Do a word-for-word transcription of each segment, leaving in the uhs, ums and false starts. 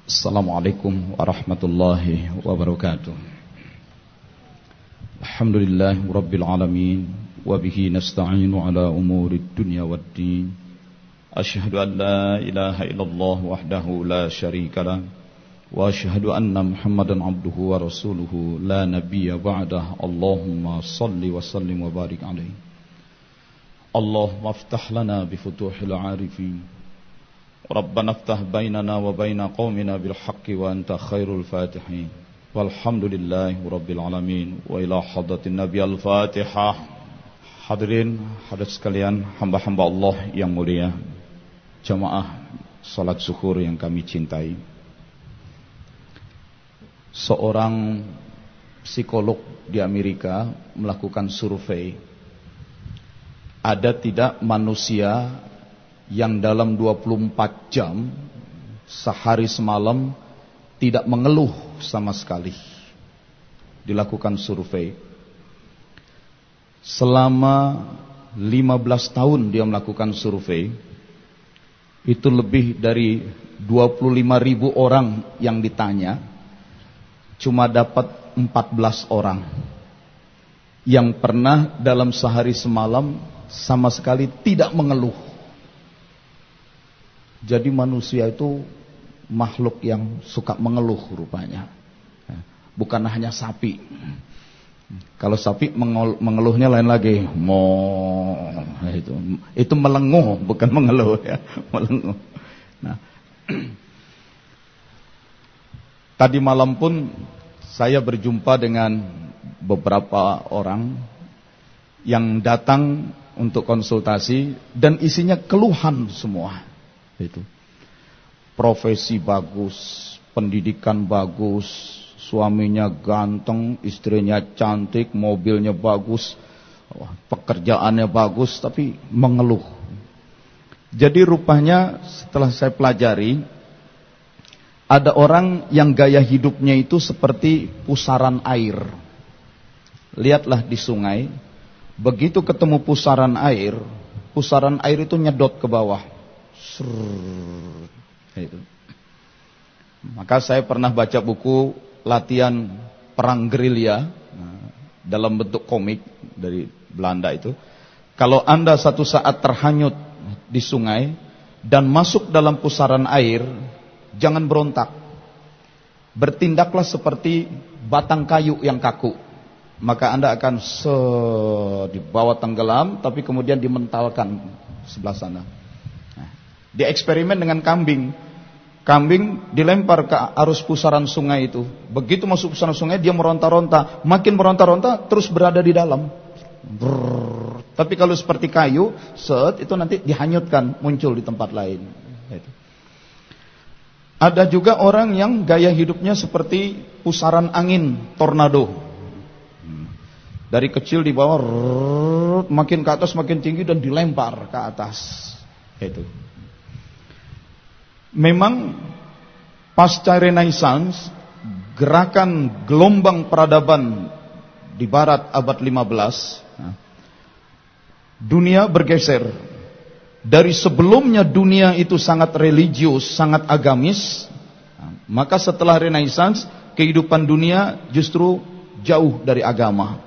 Assalamualaikum warahmatullahi wabarakatuh. Alhamdulillahi rabbil alamin, wa bihi nasta'inu ala umuri dunya waddin. Asyhadu an la ilaha illallah wahdahu la syarika lah, wa asyhadu anna Muhammadan abduhu wa rasuluhu la nabiyya ba'dah. Allahumma salli wa sallim wa barik alaihi. Allahumma aftah lana bi futuhil arifin. Rabbana aftah bainana wa baina qaumina bil haqqi wa anta khairul fatihin. Walhamdulillahi rabbil alamin. Wa ila hadratin nabi al-fatihah. Hadirin hadirat sekalian, hamba-hamba Allah yang mulia, jamaah salat zuhur yang kami cintai. Seorang psikolog di Amerika melakukan survei. Ada tidak manusia yang dalam dua puluh empat jam sehari semalam tidak mengeluh sama sekali. Dilakukan survei. Selama lima belas tahun dia melakukan survei. Itu lebih dari dua puluh lima ribu orang yang ditanya. Cuma dapat empat belas orang yang pernah dalam sehari semalam sama sekali tidak mengeluh. Jadi manusia itu makhluk yang suka mengeluh rupanya. Bukan hanya sapi. Kalau sapi mengeluhnya lain lagi. Mo itu itu melenguh, bukan mengeluh ya, melenguh. Nah, tadi malam pun saya berjumpa dengan beberapa orang yang datang untuk konsultasi dan isinya keluhan semua. Itu profesi bagus, pendidikan bagus, suaminya ganteng, istrinya cantik, mobilnya bagus, pekerjaannya bagus, tapi mengeluh. Jadi rupanya setelah saya pelajari, ada orang yang gaya hidupnya itu seperti pusaran air. Lihatlah di sungai, begitu ketemu pusaran air, pusaran air itu nyedot ke bawah. Itu. Maka saya pernah baca buku latihan perang gerilya dalam bentuk komik dari Belanda itu. Kalau Anda satu saat terhanyut di sungai dan masuk dalam pusaran air, jangan berontak. Bertindaklah seperti batang kayu yang kaku. Maka Anda akan se dibawa tenggelam, tapi kemudian dimentalkan sebelah sana. Dia eksperimen dengan kambing. Kambing dilempar ke arus pusaran sungai itu. Begitu masuk pusaran sungai, dia meronta-ronta. Makin meronta-ronta, terus berada di dalam. Brrr. Tapi kalau seperti kayu, set, itu nanti dihanyutkan, muncul di tempat lain. Itu. Ada juga orang yang gaya hidupnya seperti pusaran angin, tornado. Dari kecil di bawah, rrr, makin ke atas, makin tinggi, dan dilempar ke atas. Itu. Memang pasca Renaissance, gerakan gelombang peradaban di barat abad lima belas, dunia bergeser. Dari sebelumnya dunia itu sangat religius, sangat agamis, maka setelah Renaissance, kehidupan dunia justru jauh dari agama.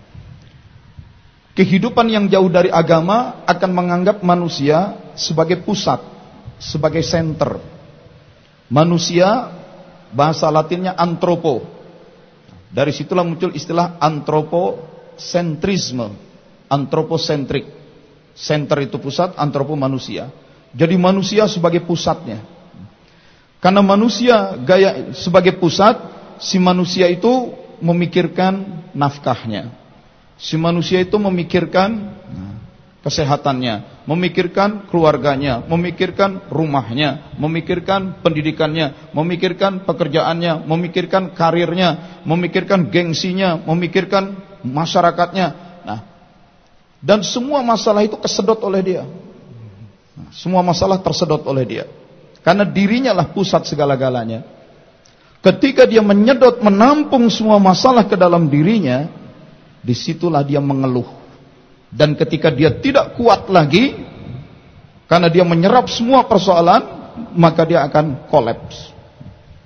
Kehidupan yang jauh dari agama akan menganggap manusia sebagai pusat, sebagai center. Manusia, bahasa Latinnya antropo. Dari situlah muncul istilah antropocentrisme, antroposentrik. Center itu pusat, antropo manusia. Jadi manusia sebagai pusatnya. Karena manusia gaya sebagai pusat, si manusia itu memikirkan nafkahnya. Si manusia itu memikirkan kesehatannya, memikirkan keluarganya, memikirkan rumahnya, memikirkan pendidikannya, memikirkan pekerjaannya, memikirkan karirnya, memikirkan gengsinya, memikirkan masyarakatnya. Nah, dan semua masalah itu kesedot oleh dia. Nah, semua masalah tersedot oleh dia. Karena dirinya lah pusat segala-galanya. Ketika dia menyedot, menampung semua masalah ke dalam dirinya, disitulah dia mengeluh. Dan ketika dia tidak kuat lagi, karena dia menyerap semua persoalan, maka dia akan kolaps.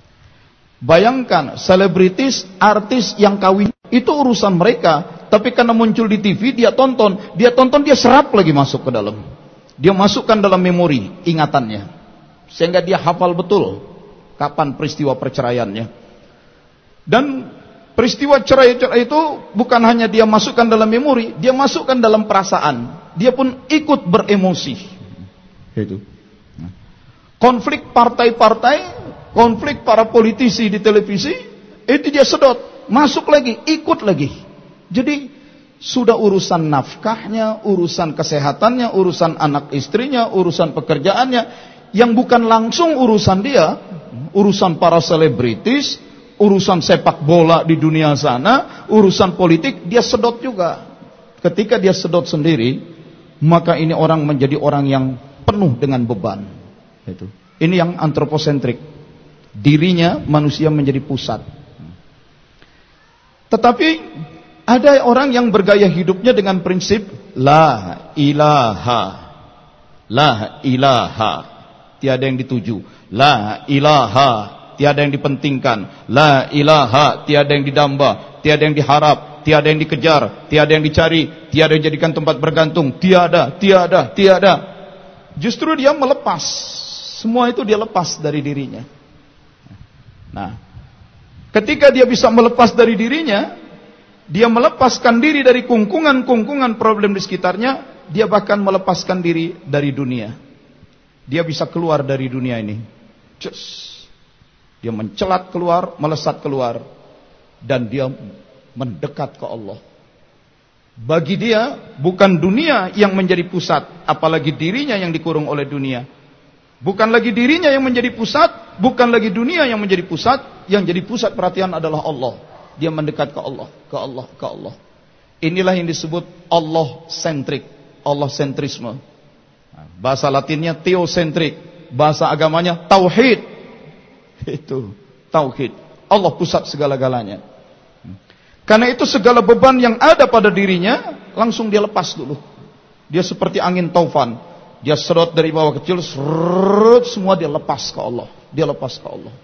Bayangkan, selebritis, artis yang kawin, itu urusan mereka. Tapi karena muncul di T V, dia tonton. Dia tonton, dia serap lagi masuk ke dalam. Dia masukkan dalam memori, ingatannya. Sehingga dia hafal betul kapan peristiwa perceraiannya. Dan peristiwa cerai-cerai itu bukan hanya dia masukkan dalam memori, dia masukkan dalam perasaan. Dia pun ikut beremosi. Itu. Konflik partai-partai, konflik para politisi di televisi, itu dia sedot, masuk lagi, ikut lagi. Jadi sudah urusan nafkahnya, urusan kesehatannya, urusan anak istrinya, urusan pekerjaannya, yang bukan langsung urusan dia, urusan para selebritis, urusan sepak bola di dunia sana, urusan politik, dia sedot juga. Ketika dia sedot sendiri, maka ini orang menjadi orang yang penuh dengan beban. Itu. Ini yang antroposentrik. Dirinya manusia menjadi pusat. Tetapi ada orang yang bergaya hidupnya dengan prinsip la ilaha, la ilaha, tiada yang dituju, la ilaha, tiada yang dipentingkan, la ilaha, tiada yang didamba, tiada yang diharap, tiada yang dikejar, tiada yang dicari, tiada yang dijadikan tempat bergantung, tiada, tiada, tiada. Justru dia melepas, semua itu dia lepas dari dirinya. Nah, ketika dia bisa melepas dari dirinya, dia melepaskan diri dari kungkungan-kungkungan problem di sekitarnya, dia bahkan melepaskan diri dari dunia. Dia bisa keluar dari dunia ini. Cus. Dia mencelat keluar, melesat keluar, dan dia mendekat ke Allah. Bagi dia, bukan dunia yang menjadi pusat, apalagi dirinya yang dikurung oleh dunia. Bukan lagi dirinya yang menjadi pusat, bukan lagi dunia yang menjadi pusat, yang jadi pusat perhatian adalah Allah. Dia mendekat ke Allah, ke Allah, ke Allah. Inilah yang disebut Allah sentrik, Allah sentrisme. Bahasa Latinnya theosentrik, bahasa agamanya tauhid. Itu tauhid. Allah pusat segala-galanya. Karena itu segala beban yang ada pada dirinya langsung dia lepas dulu. Dia seperti angin taufan. Dia serot dari bawah kecil, serut semua dia lepas ke Allah. Dia lepas ke Allah.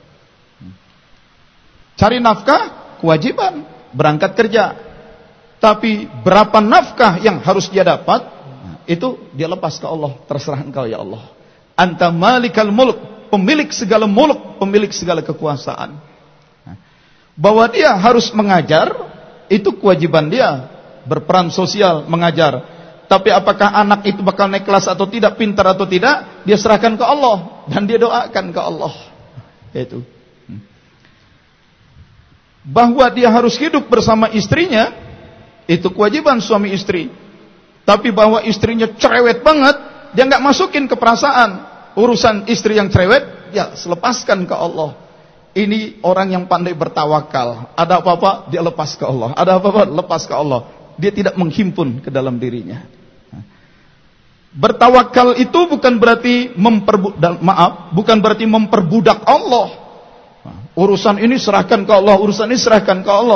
Cari nafkah, kewajiban, berangkat kerja. Tapi berapa nafkah yang harus dia dapat, itu dia lepas ke Allah. Terserah engkau ya Allah. Anta malikal mulk, pemilik segala mulk, pemilik segala kekuasaan. Bahwa dia harus mengajar, itu kewajiban dia. Berperan sosial, mengajar. Tapi apakah anak itu bakal naik kelas atau tidak, pintar atau tidak, dia serahkan ke Allah. Dan dia doakan ke Allah. Itu. Bahwa dia harus hidup bersama istrinya, itu kewajiban suami istri. Tapi bahwa istrinya cerewet banget, dia nggak masukin ke perasaan. Urusan istri yang cerewet, ya lepaskan ke Allah. Ini orang yang pandai bertawakal. Ada apa-apa, dia lepas ke Allah. Ada apa-apa, lepas ke Allah. Dia tidak menghimpun ke dalam dirinya. Bertawakal itu bukan berarti memperbudak, maaf, bukan berarti memperbudak Allah. Urusan ini serahkan ke Allah, urusan ini serahkan ke Allah.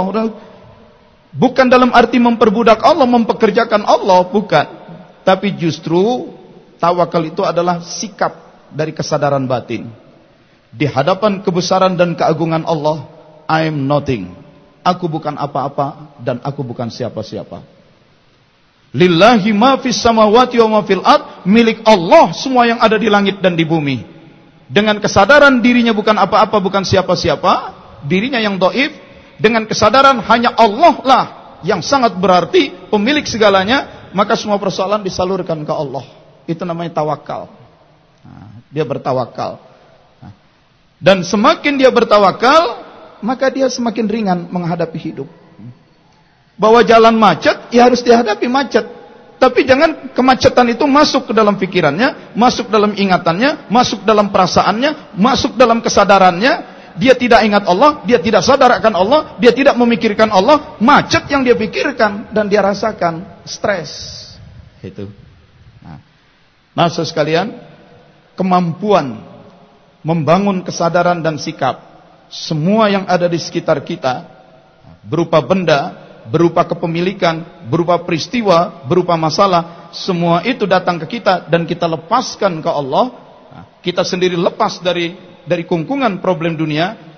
Bukan dalam arti memperbudak Allah, mempekerjakan Allah, bukan. Tapi justru tawakal itu adalah sikap dari kesadaran batin. Di hadapan kebesaran dan keagungan Allah, I am nothing. Aku bukan apa-apa dan aku bukan siapa-siapa. Lillahi ma fis samawati wa ma fil ard, milik Allah semua yang ada di langit dan di bumi. Dengan kesadaran dirinya bukan apa-apa, bukan siapa-siapa, dirinya yang dhaif, dengan kesadaran hanya Allah lah yang sangat berarti, pemilik segalanya, maka semua persoalan disalurkan ke Allah. Itu namanya tawakal. Nah, dia bertawakal. Nah, dan semakin dia bertawakal, maka dia semakin ringan menghadapi hidup. Bahwa jalan macet, ya harus dihadapi macet. Tapi jangan kemacetan itu masuk ke dalam pikirannya, masuk dalam ingatannya, masuk dalam perasaannya, masuk dalam kesadarannya. Dia tidak ingat Allah, dia tidak sadar akan Allah, dia tidak memikirkan Allah. Macet yang dia pikirkan dan dia rasakan, stres. Itu. Nah, nah sekalian, kemampuan membangun kesadaran dan sikap semua yang ada di sekitar kita, berupa benda, berupa kepemilikan, berupa peristiwa, berupa masalah, semua itu datang ke kita dan kita lepaskan ke Allah. Kita sendiri lepas dari dari kungkungan problem dunia.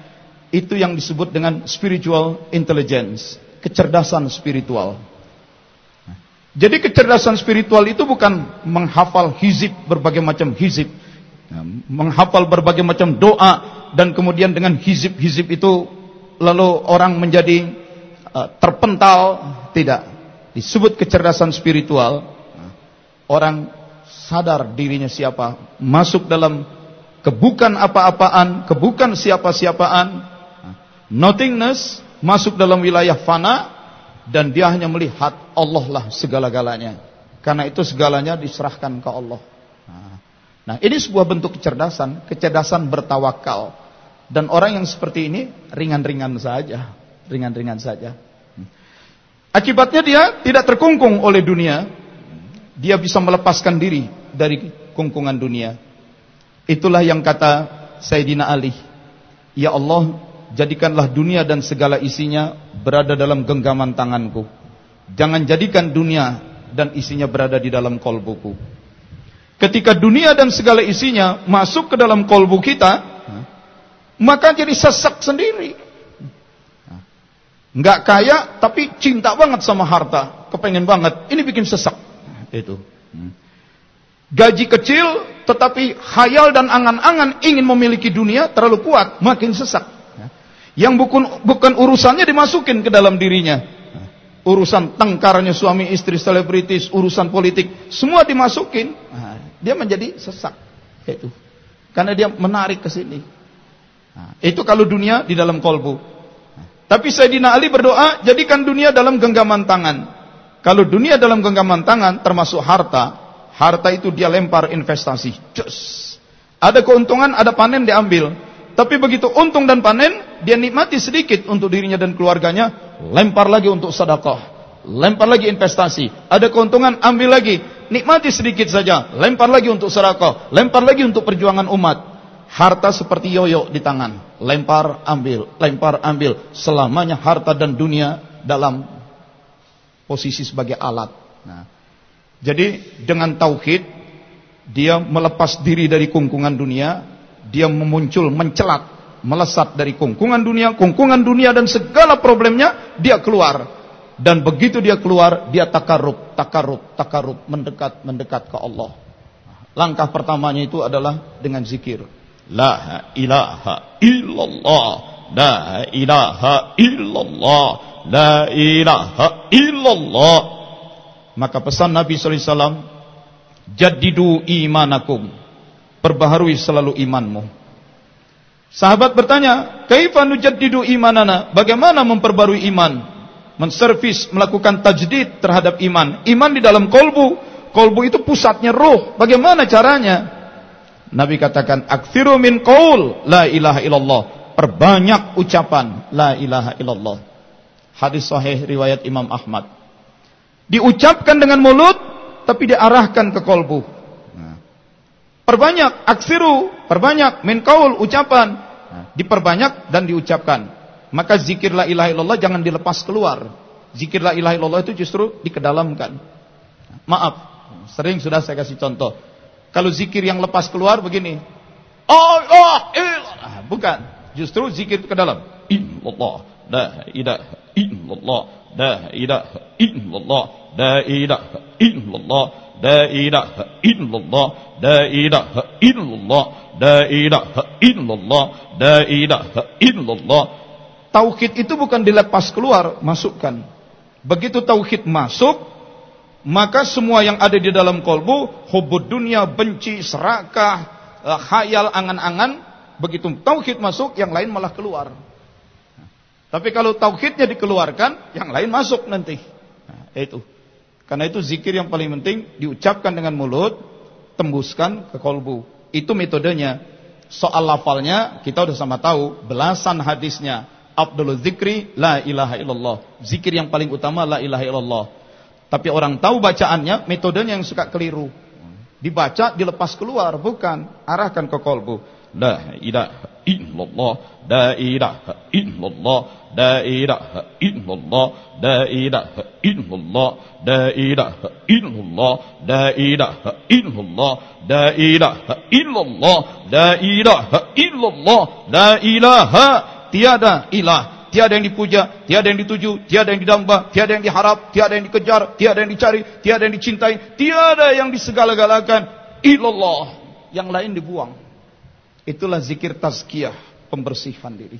Itu yang disebut dengan spiritual intelligence, kecerdasan spiritual. Jadi kecerdasan spiritual itu bukan menghafal hizib, berbagai macam hizib, menghafal berbagai macam doa, dan kemudian dengan hizib-hizib itu lalu orang menjadi uh, terpental. Tidak. Disebut kecerdasan spiritual, orang sadar dirinya siapa, masuk dalam kebukan apa-apaan, kebukan siapa-siapaan, nothingness, masuk dalam wilayah fana, dan dia hanya melihat Allah lah segala-galanya. Karena itu segalanya diserahkan ke Allah. Nah, ini sebuah bentuk kecerdasan, kecerdasan bertawakal. Dan orang yang seperti ini ringan-ringan saja, ringan-ringan saja. Akibatnya dia tidak terkungkung oleh dunia. Dia bisa melepaskan diri dari kungkungan dunia. Itulah yang kata Sayyidina Ali, ya Allah, jadikanlah dunia dan segala isinya berada dalam genggaman tanganku. Jangan jadikan dunia dan isinya berada di dalam kolbuku. Ketika dunia dan segala isinya masuk ke dalam kolbu kita, maka jadi sesak sendiri. Nggak kaya tapi cinta banget sama harta, kepengen banget. Ini bikin sesak. Itu. Gaji kecil tetapi khayal dan angan-angan ingin memiliki dunia terlalu kuat, makin sesak. Yang bukan bukan urusannya dimasukin ke dalam dirinya. Urusan tengkarnya suami istri, selebritis, urusan politik, semua dimasukin. Nah, dia menjadi sesak. Itu. Karena dia menarik ke sini. Nah, itu kalau dunia di dalam kolbu. Nah, tapi Sayyidina Ali berdoa, jadikan dunia dalam genggaman tangan. Kalau dunia dalam genggaman tangan, termasuk harta, harta itu dia lempar investasi. Just. Ada keuntungan, ada panen, diambil. Tapi begitu untung dan panen, dia nikmati sedikit untuk dirinya dan keluarganya, lempar lagi untuk sedekah, lempar lagi investasi. Ada keuntungan, ambil lagi, nikmati sedikit saja, lempar lagi untuk sedekah, lempar lagi untuk perjuangan umat. Harta seperti yoyo di tangan, lempar, ambil, lempar, ambil. Selamanya harta dan dunia dalam posisi sebagai alat. Nah, jadi dengan tauhid, dia melepas diri dari kungkungan dunia. Dia memuncul, mencelat, melesat dari kungkungan dunia, kungkungan dunia dan segala problemnya, dia keluar. Dan begitu dia keluar, dia takarrub, takarrub, takarrub, mendekat, mendekat ke Allah. Langkah pertamanya itu adalah dengan zikir. La ilaha illallah, la ilaha illallah, la ilaha illallah. Maka pesan Nabi sallallahu alaihi wasallam, jaddidu imanakum, perbaharui selalu imanmu. Sahabat bertanya, kaifa nujaddidu imanana? Bagaimana memperbarui iman? Menservis, melakukan tajdid terhadap iman. Iman di dalam kolbu. Kolbu itu pusatnya ruh. Bagaimana caranya? Nabi katakan, aktsiru min qaul la ilaha illallah. Perbanyak ucapan la ilaha illallah. Hadis sahih riwayat Imam Ahmad. Diucapkan dengan mulut, tapi diarahkan ke kolbu. Perbanyak, aksiru, perbanyak, min qaul, ucapan. Nah, diperbanyak dan diucapkan. Maka zikir la ilaha illallah jangan dilepas keluar. Zikir la ilaha illallah itu justru dikedalamkan. Maaf, sering sudah saya kasih contoh. Kalau zikir yang lepas keluar begini. Allah, ilah. Bukan, justru zikir itu ke dalam. Illallah, la ilaha illallah, la ilaha illallah, la ilaha illallah, la ilaha illallah, la ilaha illallah, la ilaha illallah, la ilaha illallah. Tauhid itu bukan dilepas keluar, masukkan. Begitu tauhid masuk, maka semua yang ada di dalam kolbu, hubud dunia, benci, serakah, khayal, angan-angan, begitu tauhid masuk, yang lain malah keluar. Tapi kalau tauhidnya dikeluarkan, yang lain masuk nanti. Nah, itu. Karena itu zikir yang paling penting diucapkan dengan mulut, tembuskan ke kolbu. Itu metodenya. Soal lafalnya kita udah sama tahu, belasan hadisnya. Afdhalul zikri la ilaha illallah. Zikir yang paling utama la ilaha illallah. Tapi orang tahu bacaannya, metodenya yang suka keliru. Dibaca dilepas keluar, bukan, arahkan ke kolbu. La ilaha illallah, la ilaha illallah, la ilaha illallah, la ilaha illallah, la ilaha illallah, la ilaha illallah, la ilaha illallah, la ilaha illallah, la ilaha tiada ilah, tiada yang dipuja, tiada yang dituju, tiada yang didamba, tiada yang diharap, tiada yang dikejar, tiada yang dicari, tiada yang dicintai, tiada yang disegala-galakan, illallah. Yang lain dibuang. Itulah zikir tazkiyah, pembersihan diri.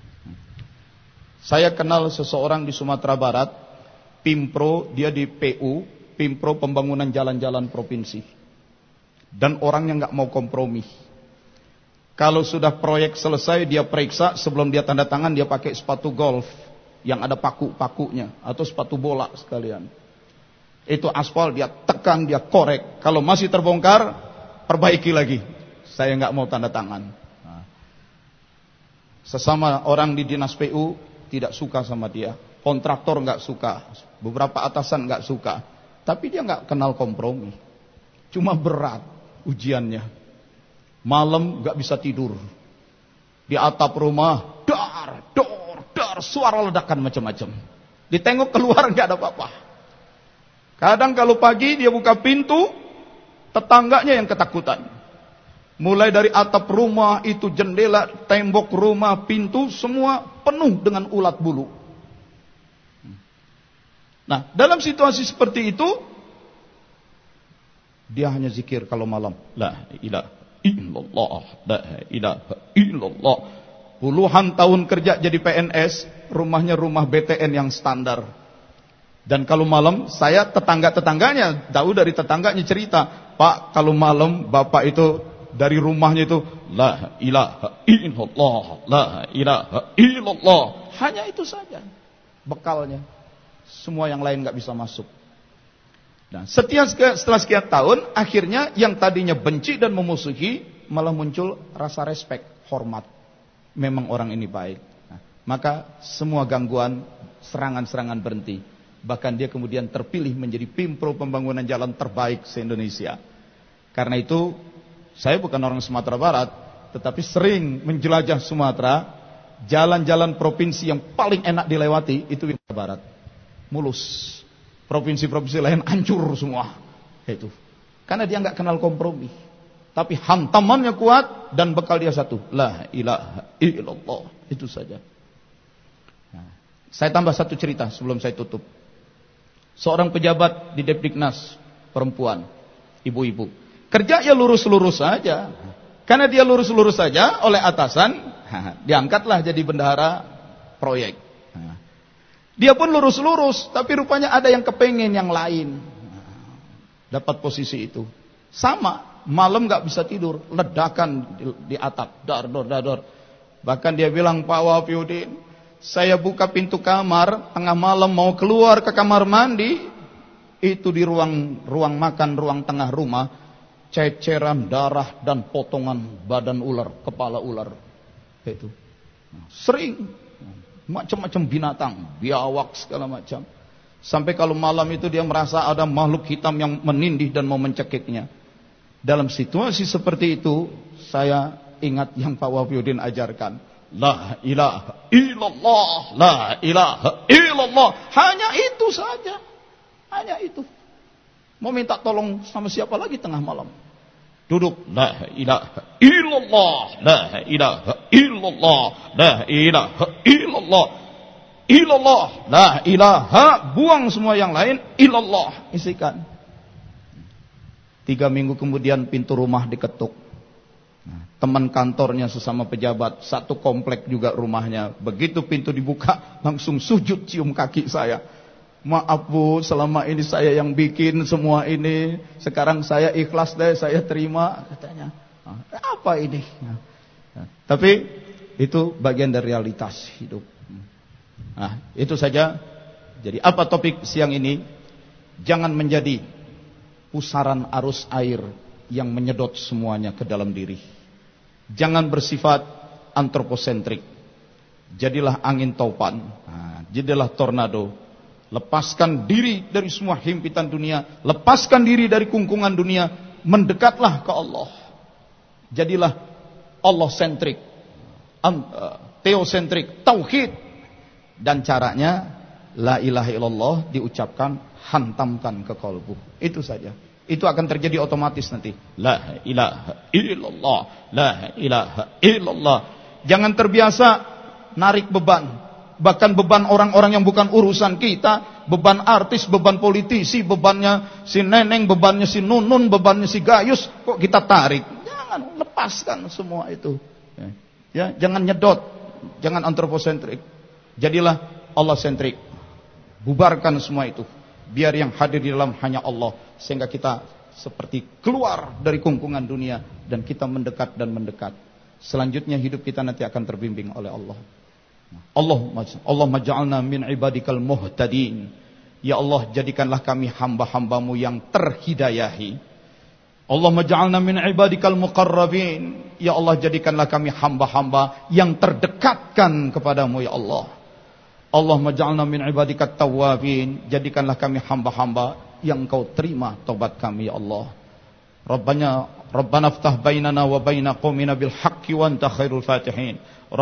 Saya kenal seseorang di Sumatera Barat, Pimpro, dia di P U, Pimpro Pembangunan Jalan-Jalan Provinsi. Dan orangnya nggak mau kompromi. Kalau sudah proyek selesai, dia periksa, sebelum dia tanda tangan, dia pakai sepatu golf yang ada paku-pakunya, atau sepatu bola sekalian. Itu aspal, dia tekan, dia korek. Kalau masih terbongkar, perbaiki lagi. Saya nggak mau tanda tangan. Nah. Sesama orang di dinas P U tidak suka sama dia. Kontraktor nggak suka. Beberapa atasan nggak suka. Tapi dia nggak kenal kompromi. Cuma berat ujiannya. Malam nggak bisa tidur. Di atap rumah, dar, dor, dar, suara ledakan macam-macam. Ditengok keluar nggak ada apa-apa. Kadang kalau pagi dia buka pintu, tetangganya yang ketakutan. Mulai dari atap rumah, itu jendela, tembok rumah, pintu, semua penuh dengan ulat bulu. Nah, dalam situasi seperti itu, dia hanya zikir kalau malam. La ilaha illallah, la ilaha illallah. Puluhan tahun kerja jadi P N S, rumahnya rumah B T N yang standar. Dan kalau malam, saya tetangga-tetangganya, tahu dari tetangganya cerita, Pak, kalau malam bapak itu dari rumahnya itu la ilaha illallah, la ilaha illallah. Hanya itu saja bekalnya. Semua yang lain nggak bisa masuk. Nah, setiap setelah sekian tahun, akhirnya yang tadinya benci dan memusuhi malah muncul rasa respek, hormat. Memang orang ini baik. Nah, maka semua gangguan, serangan-serangan berhenti. Bahkan dia kemudian terpilih menjadi Pimpro Pembangunan Jalan terbaik se-Indonesia. Karena itu, saya bukan orang Sumatera Barat, tetapi sering menjelajah Sumatera. Jalan-jalan provinsi yang paling enak dilewati itu Sumatera Barat. Mulus. Provinsi-provinsi lain hancur semua. Itu. Karena dia nggak kenal kompromi. Tapi hantamannya kuat dan bekal dia satu. La ilaha illallah. Itu saja. Nah, saya tambah satu cerita sebelum saya tutup. Seorang pejabat di Depdiknas, perempuan, ibu-ibu. Kerja ya lurus-lurus saja. Karena dia lurus-lurus saja oleh atasan, diangkatlah jadi bendahara proyek. Dia pun lurus-lurus, tapi rupanya ada yang kepengen yang lain. Dapat posisi itu. Sama, malam gak bisa tidur, ledakan di, di atap, dar, dor, dar, dor. Bahkan dia bilang, Pak Wafiuddin, saya buka pintu kamar, tengah malam mau keluar ke kamar mandi, itu di ruang ruang makan, ruang tengah rumah, ceceran darah dan potongan badan ular, kepala ular. Itu. Sering. Macam-macam binatang, biawak segala macam. Sampai kalau malam itu dia merasa ada makhluk hitam yang menindih dan mau mencekiknya. Dalam situasi seperti itu, saya ingat yang Pak Wafiuddin ajarkan. La ilaha illallah, la ilaha illallah. Hanya itu saja. Hanya itu. Mau minta tolong sama siapa lagi tengah malam? Duduk, la ilaha illallah, la ilaha illallah, la ilaha illallah, illallah, la ilaha, buang semua yang lain, illallah, isikan. Tiga minggu kemudian pintu rumah diketuk. Nah, teman kantornya sesama pejabat, satu komplek juga rumahnya. Begitu pintu dibuka, langsung sujud cium kaki saya. Maaf Bu, selama ini saya yang bikin semua ini. Sekarang saya ikhlas deh, saya terima. Katanya, apa ini? Nah, tapi itu bagian dari realitas hidup. Nah, itu saja. Jadi apa topik siang ini? Jangan menjadi pusaran arus air yang menyedot semuanya ke dalam diri. Jangan bersifat antroposentrik. Jadilah angin topan. Nah, jadilah tornado. Lepaskan diri dari semua himpitan dunia. Lepaskan diri dari kungkungan dunia. Mendekatlah ke Allah. Jadilah Allah sentrik, teosentrik, tauhid. Dan caranya la ilaha illallah diucapkan, hantamkan ke kalbu. Itu saja. Itu akan terjadi otomatis nanti. La ilaha illallah, la ilaha illallah. Jangan terbiasa narik beban. Bahkan beban orang-orang yang bukan urusan kita, beban artis, beban politisi, bebannya si Neneng, bebannya si Nunun, bebannya si Gayus, kok kita tarik? Jangan, lepaskan semua itu. Ya, ya jangan nyedot, jangan antroposentrik. Jadilah Allah sentrik. Bubarkan semua itu. Biar yang hadir di dalam hanya Allah, sehingga kita seperti keluar dari kungkungan dunia dan kita mendekat dan mendekat. Selanjutnya hidup kita nanti akan terbimbing oleh Allah. Allah Allah maj'alna min ibadikal muhtadin. Ya Allah, jadikanlah kami hamba-hambamu yang terhidayahi. Allah maj'alna min ibadikal muqarrabin. Ya Allah, jadikanlah kami hamba-hamba yang terdekatkan kepadamu ya Allah. Allah maj'alna min ibadikat tawwabin. Jadikanlah kami hamba-hamba yang Kau terima taubat kami ya Allah. Rabbana Rabbana ftah bainana wa baina qaumina bil haqqi wa anta khairul fatihin.